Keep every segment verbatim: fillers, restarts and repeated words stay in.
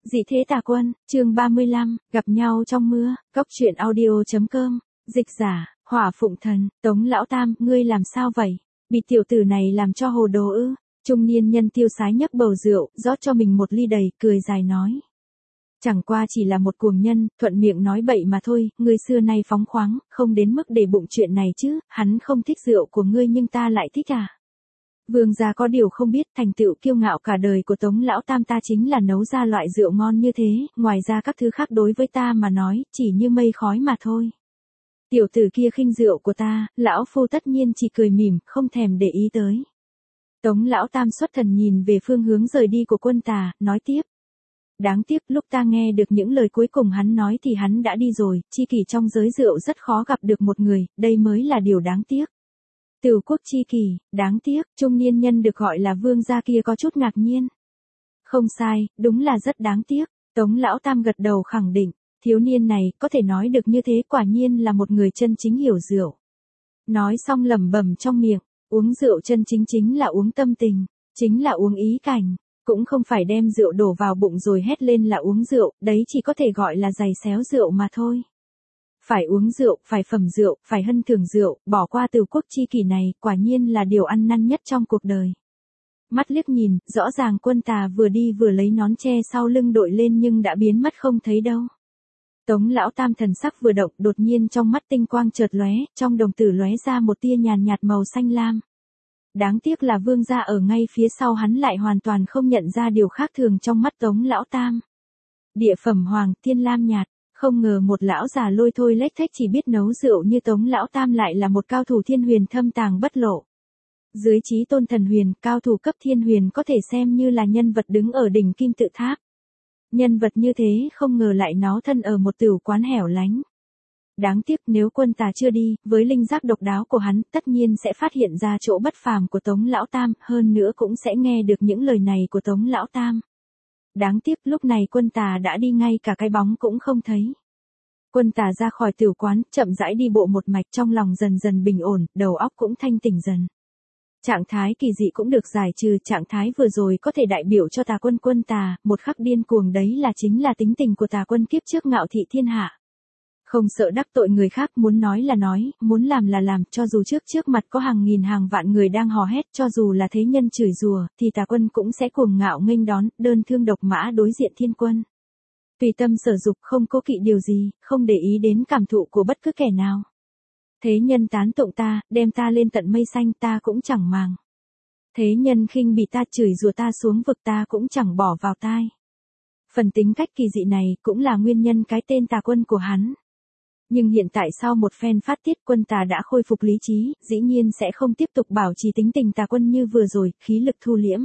Dị thế tà quân, chương ba mươi lăm, gặp nhau trong mưa, cốc truyện audio.com, dịch giả, Hỏa Phụng Thần, Tống Lão Tam, ngươi làm sao vậy? Bị tiểu tử này làm cho hồ đồ ư? Trung niên nhân tiêu sái nhấp bầu rượu, rót cho mình một ly đầy, cười dài nói. Chẳng qua chỉ là một cuồng nhân, thuận miệng nói bậy mà thôi, ngươi xưa nay phóng khoáng, không đến mức để bụng chuyện này chứ, hắn không thích rượu của ngươi nhưng ta lại thích à? Vương gia có điều không biết, thành tựu kiêu ngạo cả đời của Tống Lão Tam ta chính là nấu ra loại rượu ngon như thế, ngoài ra các thứ khác đối với ta mà nói, chỉ như mây khói mà thôi. Tiểu tử kia khinh rượu của ta, lão phu tất nhiên chỉ cười mỉm, không thèm để ý tới. Tống Lão Tam xuất thần nhìn về phương hướng rời đi của Quân Tà, nói tiếp. Đáng tiếc lúc ta nghe được những lời cuối cùng hắn nói thì hắn đã đi rồi, chi kỷ trong giới rượu rất khó gặp được một người, đây mới là điều đáng tiếc. Tửu quốc chi kỷ, đáng tiếc, trung niên nhân được gọi là vương gia kia có chút ngạc nhiên. Không sai, đúng là rất đáng tiếc, Tống Lão Tam gật đầu khẳng định, thiếu niên này có thể nói được như thế quả nhiên là một người chân chính hiểu rượu. Nói xong lẩm bẩm trong miệng, uống rượu chân chính chính là uống tâm tình, chính là uống ý cảnh, cũng không phải đem rượu đổ vào bụng rồi hét lên là uống rượu, đấy chỉ có thể gọi là giày xéo rượu mà thôi. Phải uống rượu, phải phẩm rượu, phải hân thưởng rượu, bỏ qua tửu quốc chi kỷ này, quả nhiên là điều ăn năn nhất trong cuộc đời. Mắt liếc nhìn, rõ ràng Quân Tà vừa đi vừa lấy nón che sau lưng đội lên nhưng đã biến mất không thấy đâu. Tống Lão Tam thần sắc vừa động, đột nhiên trong mắt tinh quang chợt lóe, trong đồng tử lóe ra một tia nhàn nhạt màu xanh lam. Đáng tiếc là vương gia ở ngay phía sau hắn lại hoàn toàn không nhận ra điều khác thường trong mắt Tống Lão Tam. Địa phẩm hoàng, thiên lam nhạt. Không ngờ một lão già lôi thôi lếch thếch chỉ biết nấu rượu như Tống Lão Tam lại là một cao thủ thiên huyền thâm tàng bất lộ. Dưới trí tôn thần huyền, cao thủ cấp thiên huyền có thể xem như là nhân vật đứng ở đỉnh kim tự tháp. Nhân vật như thế không ngờ lại nó thân ở một tửu quán hẻo lánh. Đáng tiếc nếu Quân Tà chưa đi, với linh giác độc đáo của hắn tất nhiên sẽ phát hiện ra chỗ bất phàm của Tống Lão Tam, hơn nữa cũng sẽ nghe được những lời này của Tống Lão Tam. Đáng tiếc lúc này Quân Tà đã đi ngay cả cái bóng cũng không thấy. Quân Tà ra khỏi tửu quán, chậm rãi đi bộ một mạch trong lòng dần dần bình ổn, đầu óc cũng thanh tỉnh dần. Trạng thái kỳ dị cũng được giải trừ, trạng thái vừa rồi có thể đại biểu cho Tà Quân Quân Tà, một khắc điên cuồng đấy là chính là tính tình của Tà Quân kiếp trước ngạo thị thiên hạ. Không sợ đắc tội người khác, muốn nói là nói, muốn làm là làm, cho dù trước trước mặt có hàng nghìn hàng vạn người đang hò hét, cho dù là thế nhân chửi rủa, thì Tà Quân cũng sẽ cuồng ngạo nghênh đón, đơn thương độc mã đối diện thiên quân. Tùy tâm sở dục, không cố kỵ điều gì, không để ý đến cảm thụ của bất cứ kẻ nào. Thế nhân tán tụng ta, đem ta lên tận mây xanh ta cũng chẳng màng. Thế nhân khinh bỉ ta, chửi rủa ta xuống vực ta cũng chẳng bỏ vào tai. Phần tính cách kỳ dị này cũng là nguyên nhân cái tên Tà Quân của hắn. Nhưng hiện tại sau một phen phát tiết, Quân Tà đã khôi phục lý trí, dĩ nhiên sẽ không tiếp tục bảo trì tính tình Tà Quân như vừa rồi, khí lực thu liễm.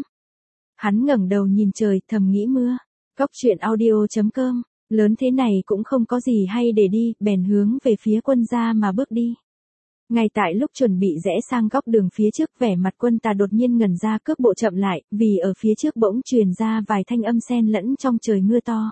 Hắn ngẩng đầu nhìn trời, thầm nghĩ mưa. Cốc truyện audio.com, lớn thế này cũng không có gì hay để đi, bèn hướng về phía Quân gia mà bước đi. Ngay tại lúc chuẩn bị rẽ sang góc đường phía trước, vẻ mặt Quân Tà đột nhiên ngẩn ra, cước bộ chậm lại, vì ở phía trước bỗng truyền ra vài thanh âm xen lẫn trong trời mưa to.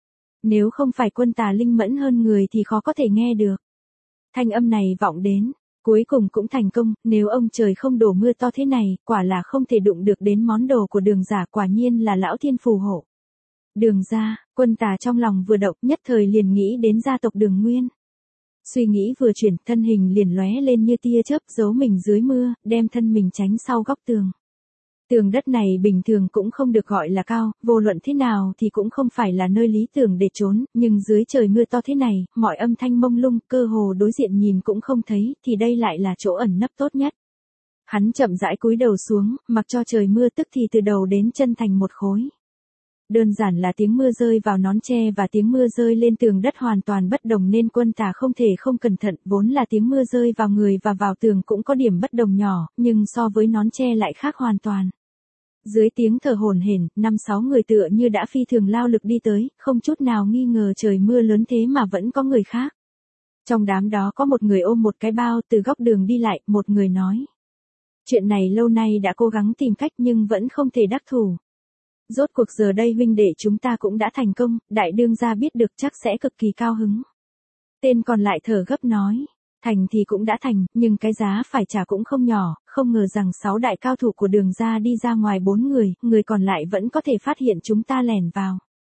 Nếu không phải Quân Tà linh mẫn hơn người thì khó có thể nghe được. Thanh âm này vọng đến, cuối cùng cũng thành công, nếu ông trời không đổ mưa to thế này, quả là không thể đụng được đến món đồ của Đường gia, quả nhiên là lão thiên phù hộ. Đường gia, Quân Tà trong lòng vừa động, nhất thời liền nghĩ đến gia tộc Đường Nguyên. Suy nghĩ vừa chuyển, thân hình liền lóe lên như tia chớp, giấu mình dưới mưa, đem thân mình tránh sau góc tường. Tường đất này bình thường cũng không được gọi là cao, vô luận thế nào thì cũng không phải là nơi lý tưởng để trốn, nhưng dưới trời mưa to thế này, mọi âm thanh mông lung, cơ hồ đối diện nhìn cũng không thấy, thì đây lại là chỗ ẩn nấp tốt nhất. Hắn chậm rãi cúi đầu xuống, mặc cho trời mưa tức thì từ đầu đến chân thành một khối. Đơn giản là tiếng mưa rơi vào nón tre và tiếng mưa rơi lên tường đất hoàn toàn bất đồng nên Quân Tà không thể không cẩn thận, vốn là tiếng mưa rơi vào người và vào tường cũng có điểm bất đồng nhỏ, nhưng so với nón tre lại khác hoàn toàn. Dưới tiếng thở hổn hển, năm sáu người tựa như đã phi thường lao lực đi tới, không chút nào nghi ngờ trời mưa lớn thế mà vẫn có người khác. Trong đám đó có một người ôm một cái bao từ góc đường đi lại, một người nói. Chuyện này lâu nay đã cố gắng tìm cách nhưng vẫn không thể đắc thủ. Rốt cuộc giờ đây huynh đệ chúng ta cũng đã thành công, đại đương gia biết được chắc sẽ cực kỳ cao hứng. Tên còn lại thở gấp nói, thành thì cũng đã thành, nhưng cái giá phải trả cũng không nhỏ, không ngờ rằng sáu đại cao thủ của Đường gia đi ra ngoài bốn người, người còn lại vẫn có thể phát hiện chúng ta lẻn vào.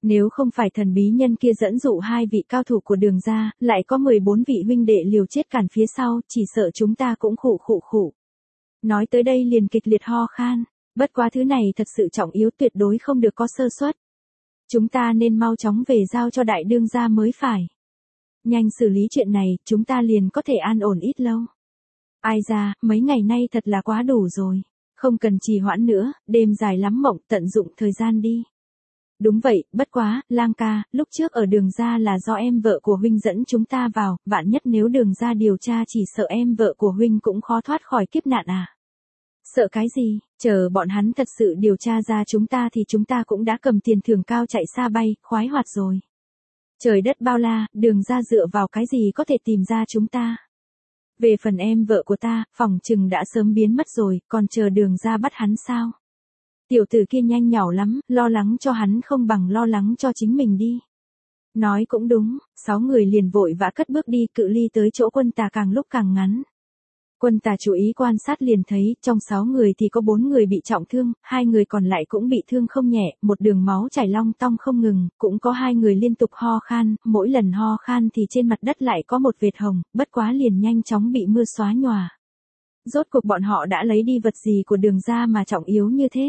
Nếu không phải thần bí nhân kia dẫn dụ hai vị cao thủ của Đường gia, lại có mười bốn vị huynh đệ liều chết cản phía sau, chỉ sợ chúng ta cũng khụ khụ khụ. Nói tới đây liền kịch liệt ho khan, bất quá thứ này thật sự trọng yếu, tuyệt đối không được có sơ suất. Chúng ta nên mau chóng về giao cho đại đương gia mới phải. Nhanh xử lý chuyện này, chúng ta liền có thể an ổn ít lâu. Ai ra, mấy ngày nay thật là quá đủ rồi. Không cần trì hoãn nữa, đêm dài lắm mộng, tận dụng thời gian đi. Đúng vậy, bất quá, Lang ca, lúc trước ở Đường gia là do em vợ của huynh dẫn chúng ta vào, vạn nhất nếu Đường gia điều tra chỉ sợ em vợ của huynh cũng khó thoát khỏi kiếp nạn à. Sợ cái gì, chờ bọn hắn thật sự điều tra ra chúng ta thì chúng ta cũng đã cầm tiền thưởng cao chạy xa bay, khoái hoạt rồi. Trời đất bao la, Đường gia dựa vào cái gì có thể tìm ra chúng ta. Về phần em vợ của ta, phỏng chừng đã sớm biến mất rồi, còn chờ Đường gia bắt hắn sao? Tiểu tử kia nhanh nhảu lắm, lo lắng cho hắn không bằng lo lắng cho chính mình đi. Nói cũng đúng, sáu người liền vội vã cất bước đi, cự ly tới chỗ Quân Tà càng lúc càng ngắn. Quân Tà chú ý quan sát liền thấy, trong sáu người thì có bốn người bị trọng thương, hai người còn lại cũng bị thương không nhẹ, một đường máu chảy long tong không ngừng, cũng có hai người liên tục ho khan, mỗi lần ho khan thì trên mặt đất lại có một vệt hồng, bất quá liền nhanh chóng bị mưa xóa nhòa. Rốt cuộc bọn họ đã lấy đi vật gì của Đường gia mà trọng yếu như thế?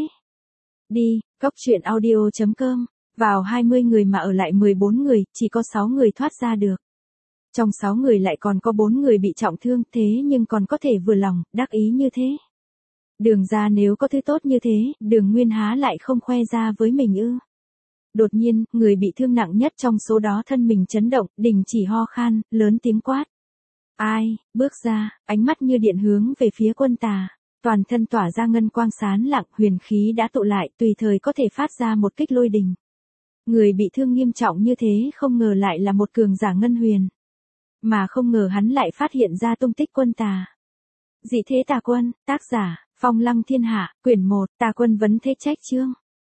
Đi, cốc truyện audio chấm com, vào hai mươi người mà ở lại mười bốn người, chỉ có sáu người thoát ra được. Trong sáu người lại còn có bốn người bị trọng thương, thế nhưng còn có thể vừa lòng, đắc ý như thế. Đường gia nếu có thứ tốt như thế, Đường Nguyên há lại không khoe ra với mình ư. Đột nhiên, người bị thương nặng nhất trong số đó thân mình chấn động, đình chỉ ho khan, lớn tiếng quát. Ai, bước ra, ánh mắt như điện hướng về phía Quân Tà. Toàn thân tỏa ra ngân quang sáng lạng, huyền khí đã tụ lại, tùy thời có thể phát ra một kích lôi đình. Người bị thương nghiêm trọng như thế không ngờ lại là một cường giả ngân huyền. Mà không ngờ hắn lại phát hiện ra tung tích Quân Tà. Dị thế tà quân, tác giả, Phong Lăng Thiên Hạ, quyển một, Tà quân vấn thế trách chương.